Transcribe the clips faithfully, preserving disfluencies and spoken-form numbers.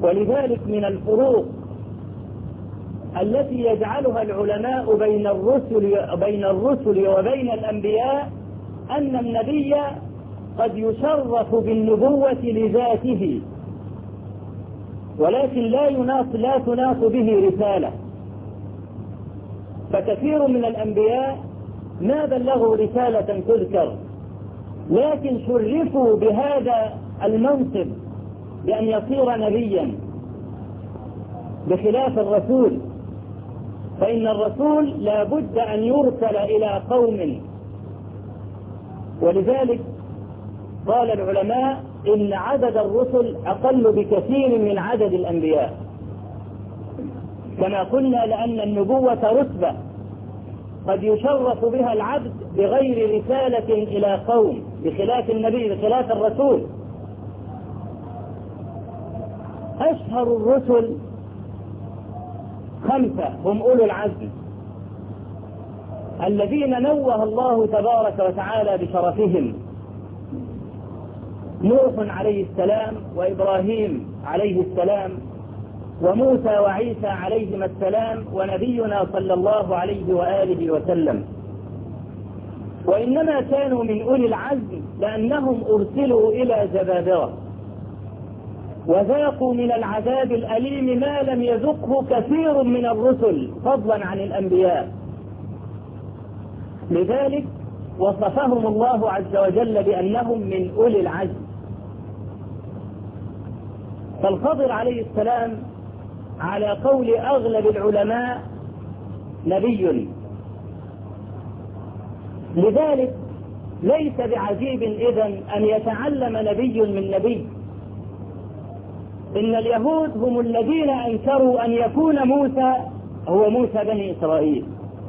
ولذلك من الفروق التي يجعلها العلماء بين الرسل بين الرسل وبين الأنبياء أن النبي قد يشرف بالنبوة لذاته، ولكن لا يناط لا تناط به رسالة. فكثير من الأنبياء ما بلغوا رسالة تذكر، لكن شرفوا بهذا المنصب بأن يصير نبيا، بخلاف الرسول، فإن الرسول لا بد أن يرسل إلى قوم. ولذلك قال العلماء إن عدد الرسل أقل بكثير من عدد الأنبياء، كما قلنا لأن النبوة رتبة قد يشرف بها العبد بغير رسالة إلى قوم، بخلاف النبي بخلاف الرسول. أشهر الرسل خمسة هم أولو العزم الذين نوه الله تبارك وتعالى بشرفهم: نوح عليه السلام، وإبراهيم عليه السلام، وموسى وعيسى عليهما السلام، ونبينا صلى الله عليه وآله وسلم. وإنما كانوا من أولي العزم لأنهم أرسلوا إلى زبادرة وذاقوا من العذاب الأليم ما لم يذقه كثير من الرسل فضلا عن الأنبياء. لذلك وصفهم الله عز وجل بأنهم من أولي العزم. فالخضر عليه السلام على قول أغلب العلماء نبي، لذلك ليس بعجيب إذن أن يتعلم نبي من نبي. إن اليهود هم الذين أنكروا أن يكون موسى هو موسى بني إسرائيل،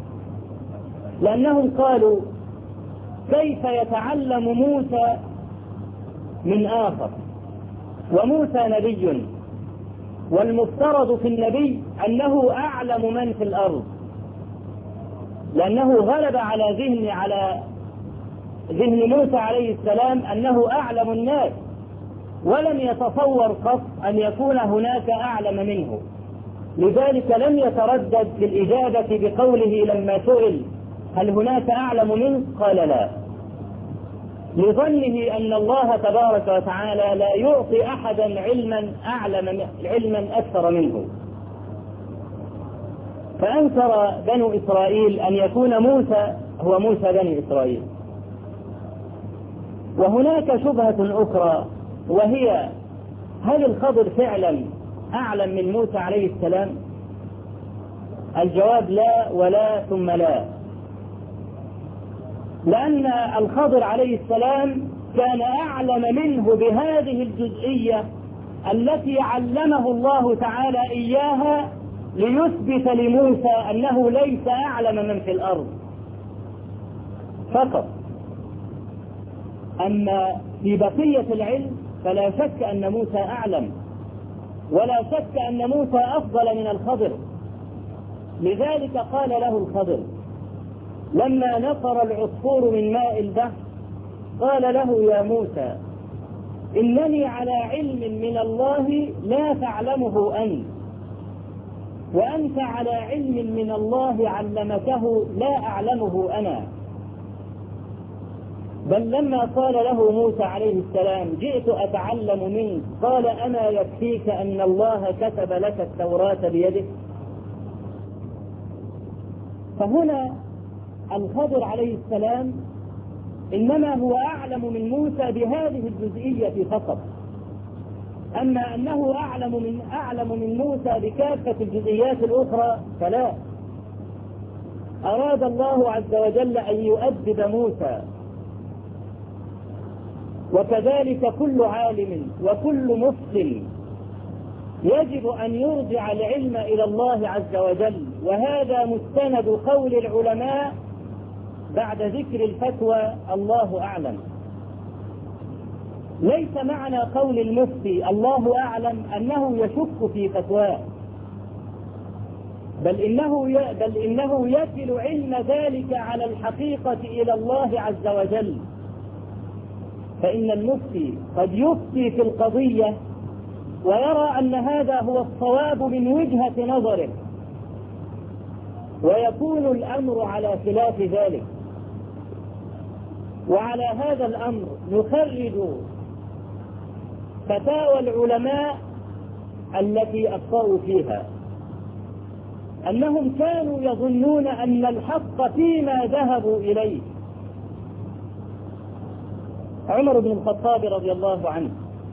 لأنهم قالوا: كيف يتعلم موسى من آخر؟ وموسى نبي، والمفترض في النبي أنه أعلم من في الأرض، لأنه غلب على ذهن على ذهن موسى عليه السلام أنه أعلم الناس، ولم يتصور قط أن يكون هناك أعلم منه. لذلك لم يتردد في الإجابة بقوله لما سئل: هل هناك أعلم منه؟ قال: لا، لظنه أن الله تبارك وتعالى لا يعطي أحدا علما أعلم علما أكثر منه. فأنكر بنو إسرائيل أن يكون موسى هو موسى بني إسرائيل. وهناك شبهة أخرى، وهي: هل الخضر فعلا أعلم من موسى عليه السلام؟ الجواب لا ولا ثم لا، لأن الخضر عليه السلام كان أعلم منه بهذه الجزئية التي علمه الله تعالى إياها ليثبت لموسى أنه ليس أعلم من في الأرض فقط. أما في بقية العلم فلا شك أن موسى أعلم، ولا شك أن موسى أفضل من الخضر. لذلك قال له الخضر لما نفر العصفور من ماء البحر، قال له: يا موسى، إنني على علم من الله لا تعلمه أنت، وأنت على علم من الله علمته لا أعلمه أنا. بل لما قال له موسى عليه السلام: جئت أتعلم منك، قال: أما يكفيك أن الله كتب لك التوراة بيده؟ فهنا الخضر عليه السلام إنما هو أعلم من موسى بهذه الجزئية فقط، أما أنه أعلم من أعلم من موسى بكافة الجزئيات الأخرى فلا. أراد الله عز وجل أن يؤدب موسى، وكذلك كل عالم وكل مسلم يجب أن يرجع العلم إلى الله عز وجل، وهذا مستند قول العلماء بعد ذكر الفتوى الله أعلم. ليس معنى قول المفتي الله أعلم أنه يشك في فتواه، بل إنه بل إنه يكل علم ذلك على الحقيقة إلى الله عز وجل. فإن المفتي قد يفتي في القضية ويرى أن هذا هو الصواب من وجهة نظره، ويكون الأمر على خلاف ذلك. وعلى هذا الأمر نخرج فتاوى العلماء التي أخطأوا فيها، أنهم كانوا يظنون أن الحق فيما ذهبوا إليه. عمر بن الخطاب رضي الله عنه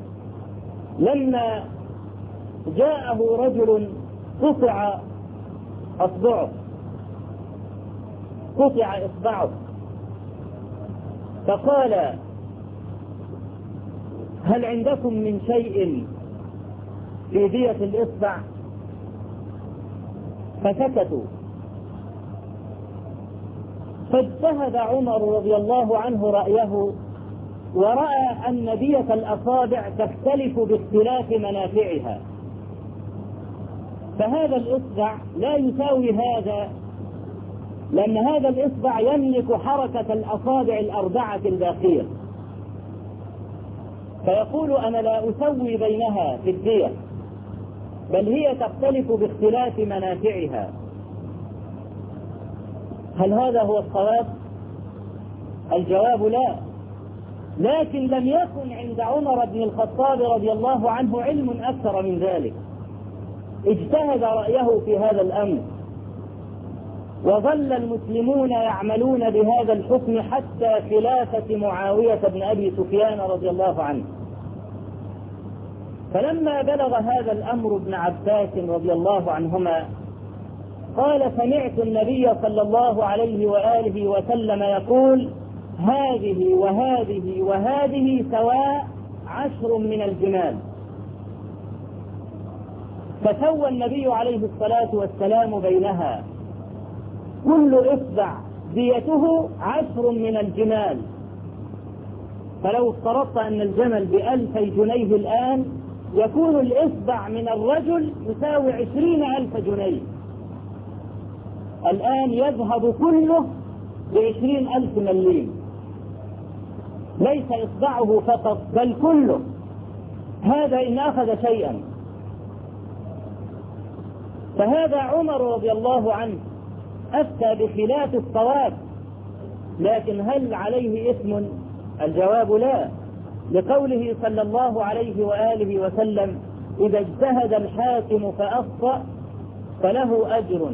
لما جاءه رجل قطع أصبعه قطع إصبعه فقال: هل عندكم من شيء في دية الإصبع؟ فسكتوا. فاجتهد عمر رضي الله عنه رأيه، ورأى أن دية الأصابع تختلف باختلاف منافعها، فهذا الإصبع لا يساوي هذا، لأن هذا الإصبع يملك حركة الأصابع الأربعة الباقية، فيقول: أنا لا أسوي بينها في الدية، بل هي تختلف باختلاف منافعها. هل هذا هو الصواب؟ الجواب لا. لكن لم يكن عند عمر بن الخطاب رضي الله عنه علم أكثر من ذلك، اجتهد رأيه في هذا الأمر، وظل المسلمون يعملون بهذا الحكم حتى خلافة معاوية بن أبي سفيان رضي الله عنه. فلما بلغ هذا الأمر ابن عباس رضي الله عنهما قال: سمعت النبي صلى الله عليه وآله وسلم يقول: هذه وهذه وهذه سواء عشر من الجمال. فسوى النبي عليه الصلاة والسلام بينها، كل إصبع ديته عشر من الجمال. فلو افترضت أن الجمل بألفي جنيه الآن، يكون الإصبع من الرجل يساوي عشرين ألف جنيه. الآن يذهب كله بعشرين ألف مليم، ليس إصبعه فقط بل كله. هذا إن أخذ شيئا. فهذا عمر رضي الله عنه أفتى بخلاف الصواب، لكن هل عليه إثم؟ الجواب لا، لقوله صلى الله عليه وآله وسلم: إذا اجتهد الحاكم فأخطأ فله أجر،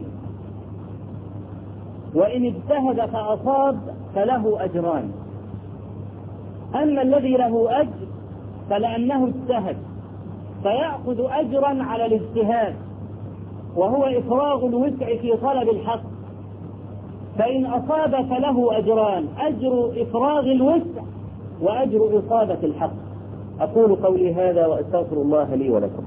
وإن اجتهد فأصاب فله أجران. أما الذي له أجر فلأنه اجتهد فيأخذ أجرا على الاجتهاد، وهو إفراغ الوسع في طلب الحق، فإن أصاب فله أجران: أجر إفراغ الوسع وأجر إصابة الحق. أقول قولي هذا وأستغفر الله لي ولكم.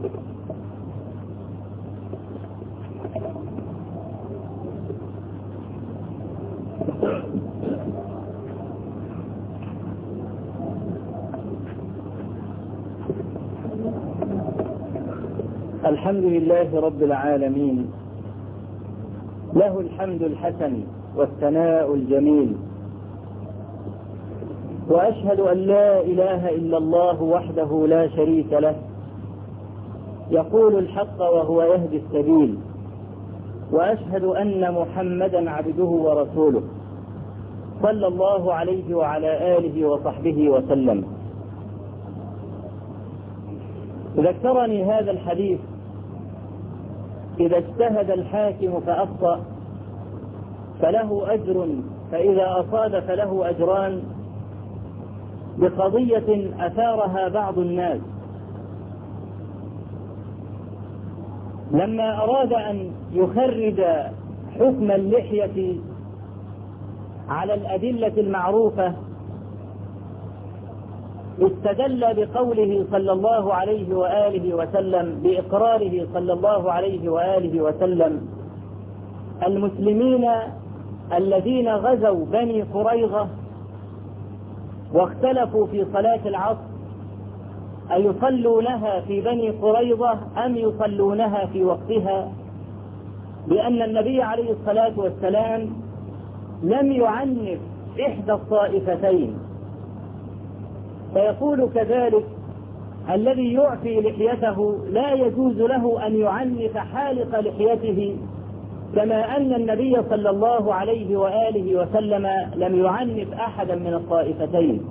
الحمد لله رب العالمين، له الحمد الحسن والثناء الجميل، وأشهد أن لا إله إلا الله وحده لا شريك له، يقول الحق وهو يهدي السبيل، وأشهد أن محمدا عبده ورسوله صلى الله عليه وعلى آله وصحبه وسلم. ذكرني هذا الحديث: إذا اجتهد الحاكم فأخطأ فله أجر، فإذا أصاب فله أجران، بقضية أثارها بعض الناس لما أراد أن يخرج حكم اللحية على الأدلة المعروفة. استدل بقوله صلى الله عليه وآله وسلم، بإقراره صلى الله عليه وآله وسلم المسلمين الذين غزوا بني قريظة واختلفوا في صلاة العصر أيصلونها في بني قريظة أم يصلونها في وقتها، بأن النبي عليه الصلاة والسلام لم يعنف إحدى الطائفتين. فيقول كذلك الذي يعفي لحيته لا يجوز له أن يعنف حالق لحيته، كما أن النبي صلى الله عليه وآله وسلم لم يعنف أحدا من الطائفتين.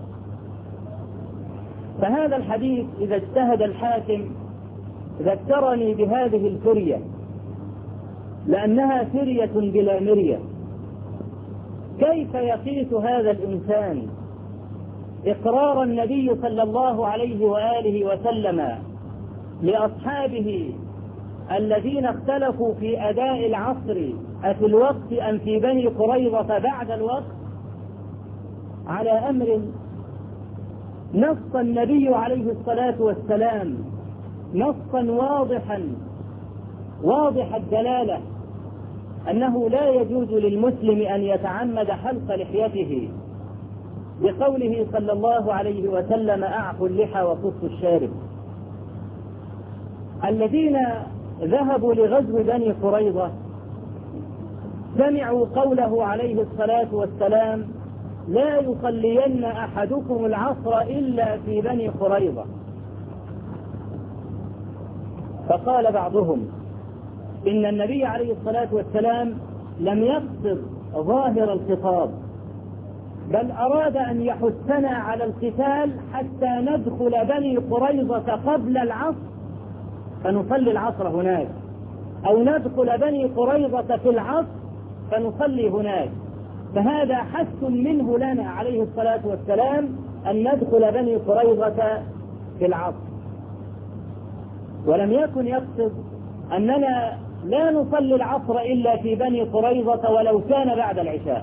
فهذا الحديث إذا اجتهد الحاكم ذكرني بهذه الفرية، لأنها فرية بلا مرية. كيف يقيس هذا الإنسان إقرار النبي صلى الله عليه وآله وسلم لأصحابه الذين اختلفوا في أداء العصر أفي الوقت أم في بني قريظة بعد الوقت، على أمر نص النبي عليه الصلاة والسلام نصا واضحا واضح الدلالة أنه لا يجوز للمسلم أن يتعمد حلق لحيته، بقوله صلى الله عليه وسلم: أعفوا اللحى وقصوا الشارب. الذين ذهبوا لغزو بني قريظة سمعوا قوله عليه الصلاة والسلام: لا يصلين أحدكم العصر إلا في بني قريظة. فقال بعضهم إن النبي عليه الصلاة والسلام لم يقصد ظاهر الخطاب، بل أراد أن يحثنا على القتال حتى ندخل بني قريظة قبل العصر فنصلي العصر هناك، أو ندخل بني قريظة في العصر فنصلي هناك. فهذا حث منه لنا عليه الصلاة والسلام أن ندخل بني قريظة في العصر، ولم يكن يقصد أننا لا نصلي العصر إلا في بني قريظة ولو كان بعد العشاء،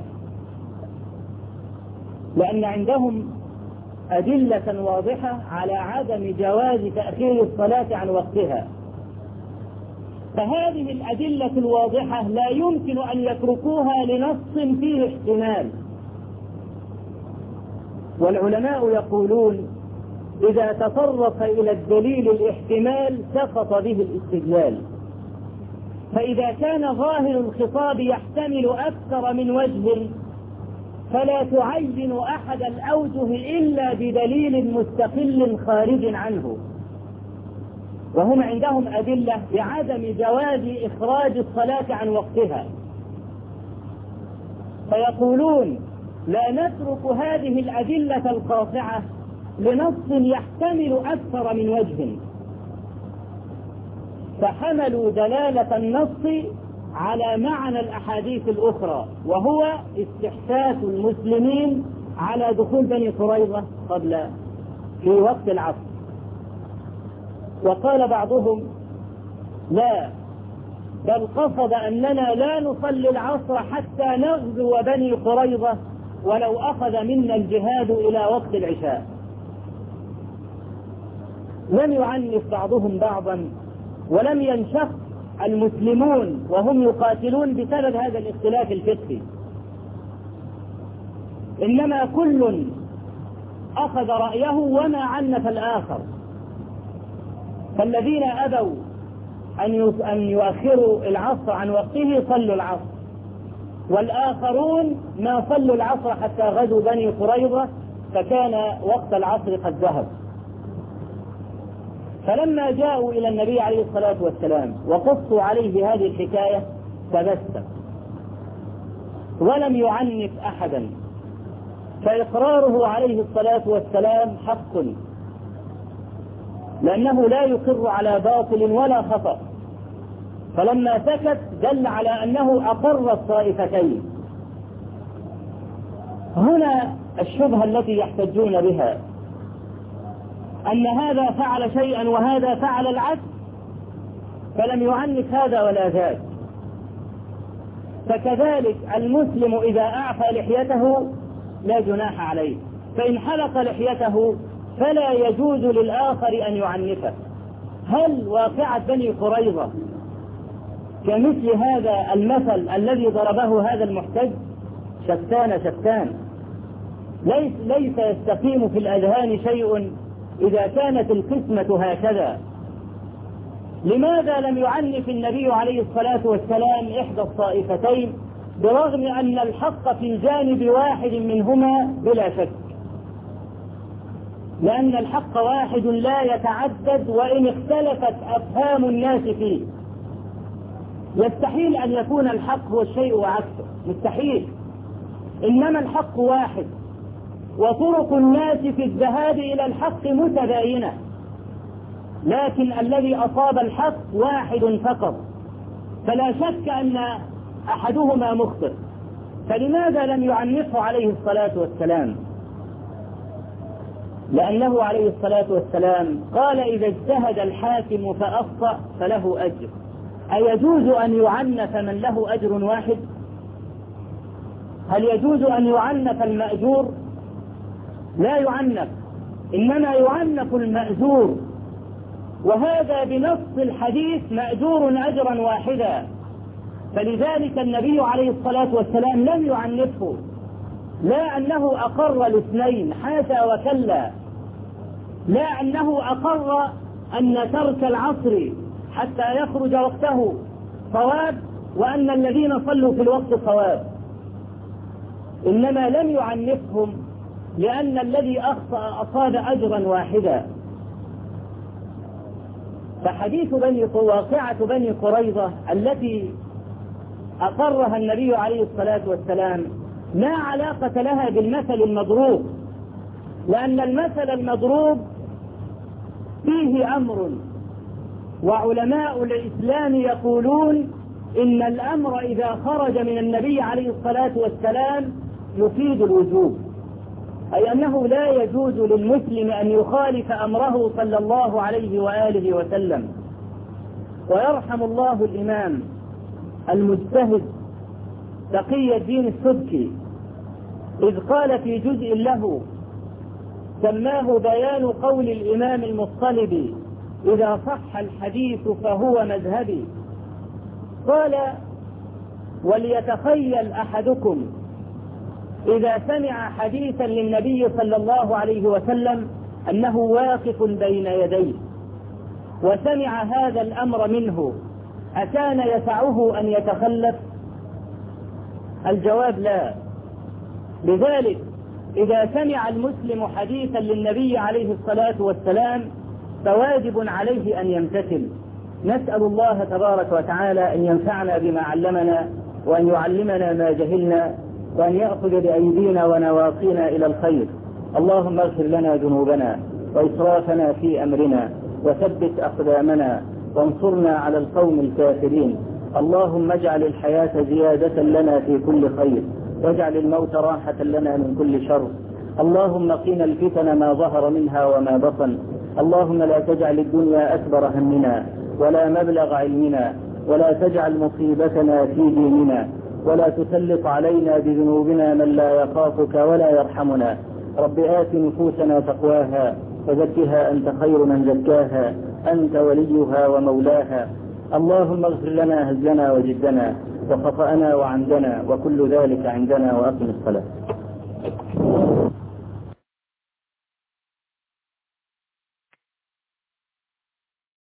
لأن عندهم أدلة واضحة على عدم جواز تأخير الصلاة عن وقتها. فهذه الأدلة الواضحة لا يمكن أن يتركوها لنص فيه احتمال. والعلماء يقولون إذا تطرق إلى الدليل الاحتمال سقط به الاستدلال. فإذا كان ظاهر الخطاب يحتمل أكثر من وجه فلا تعين أحد الأوجه إلا بدليل مستقل خارج عنه. وهم عندهم أدلة بعدم جواز إخراج الصلاة عن وقتها، فيقولون لا نترك هذه الأدلة القاطعة لنص يحتمل أكثر من وجه، فحملوا دلالة النص على معنى الأحاديث الأخرى، وهو استحساس المسلمين على دخول بني قريظة قبل في وقت العصر. وقال بعضهم لا، بل قصد أننا لا نصلي العصر حتى نغزو بني قريظة ولو أخذ منا الجهاد إلى وقت العشاء. لم يعنف بعضهم بعضا، ولم ينشق المسلمون وهم يقاتلون بسبب هذا الاختلاف الفقهي، إنما كل أخذ رأيه وما عنف الآخر. فالذين أبوا أن يؤخروا العصر عن وقته صلوا العصر، والآخرون ما صلوا العصر حتى غزوا بني قريظة فكان وقت العصر قد ذهب. فلما جاءوا إلى النبي عليه الصلاة والسلام وقصوا عليه هذه الحكاية تبسم ولم يعنف أحدا، فإقراره عليه الصلاة والسلام حق، لأنه لا يقر على باطل ولا خطأ. فلما سكت دل على أنه أقر الطائفتين. هنا الشبهة التي يحتجون بها أن هذا فعل شيئا وهذا فعل العكس، فلم يعنف هذا ولا ذاك. فكذلك المسلم إذا أعفى لحيته لا جناح عليه، فإن حلق لحيته فلا يجوز للآخر أن يعنفه. هل واقعة بني قريظة كمثل هذا المثل الذي ضربه هذا المحتج؟ شتان شتان، ليس, ليس يستقيم في الأذهان شيء إذا كانت القسمة هكذا. لماذا لم يعنف النبي عليه الصلاة والسلام إحدى الطائفتين برغم أن الحق في جانب واحد منهما بلا شك؟ لأن الحق واحد لا يتعدد وإن اختلفت أفهام الناس فيه. يستحيل أن يكون الحق هو الشيء وعكسه، مستحيل. إنما الحق واحد، وطرق الناس في الذهاب إلى الحق متباينة، لكن الذي أصاب الحق واحد فقط، فلا شك أن أحدهما مخطئ. فلماذا لم يعنفه عليه الصلاة والسلام؟ لأنه عليه الصلاة والسلام قال: إذا اجتهد الحاكم فأخطأ فله أجر. أيجوز أن يعنف من له أجر واحد؟ هل يجوز أن يعنف المأجور؟ لا يعنف، إنما يعنف المأجور، وهذا بنص الحديث مأجور أجرا واحدا. فلذلك النبي عليه الصلاة والسلام لم يعنفه، لا أنه أقر الاثنين، حاشا وكلا، لا أنه أقر أن ترك العصر حتى يخرج وقته صواب وأن الذين صلوا في الوقت صواب، إنما لم يعنفهم لأن الذي أخطأ أصاب أجرا واحدا. فحديث بني واقعة بني قريظة التي أقرها النبي عليه الصلاة والسلام لا علاقة لها بالمثل المضروب، لأن المثل المضروب فيه أمر، وعلماء الإسلام يقولون إن الأمر إذا خرج من النبي عليه الصلاة والسلام يفيد الوجوب، أي أنه لا يجوز للمسلم أن يخالف أمره صلى الله عليه وآله وسلم. ويرحم الله الإمام المجتهد تقي الدين السبكي إذ قال في جزء له سماه بيان قول الإمام المطلبي: إذا صح الحديث فهو مذهبي. قال: وليتخيل أحدكم إذا سمع حديثا للنبي صلى الله عليه وسلم أنه واقف بين يديه وسمع هذا الأمر منه، أكان يسعه أن يتخلف؟ الجواب لا. لذلك إذا سمع المسلم حديثا للنبي عليه الصلاة والسلام فواجب عليه أن يمتثل. نسأل الله تبارك وتعالى أن ينفعنا بما علمنا، وأن يعلمنا ما جهلنا، وأن يأخذ بأيدينا ونواصينا إلى الخير. اللهم اغفر لنا ذنوبنا وإسرافنا في أمرنا، وثبت أقدامنا، وانصرنا على القوم الكافرين. اللهم اجعل الحياة زيادة لنا في كل خير، واجعل الموت راحة لنا من كل شر. اللهم قنا الفتن ما ظهر منها وما بطن. اللهم لا تجعل الدنيا أكبر همنا ولا مبلغ علمنا، ولا تجعل مصيبتنا في ديننا، ولا تسلط علينا بذنوبنا من لا يخافك ولا يرحمنا. رب آت نفوسنا تقواها وزكها أنت خير من زكاها، أنت وليها ومولاها. اللهم اغفر لنا هزلنا وجدنا وخطأنا وعمدنا وكل ذلك عندنا، وأقم الصلاة.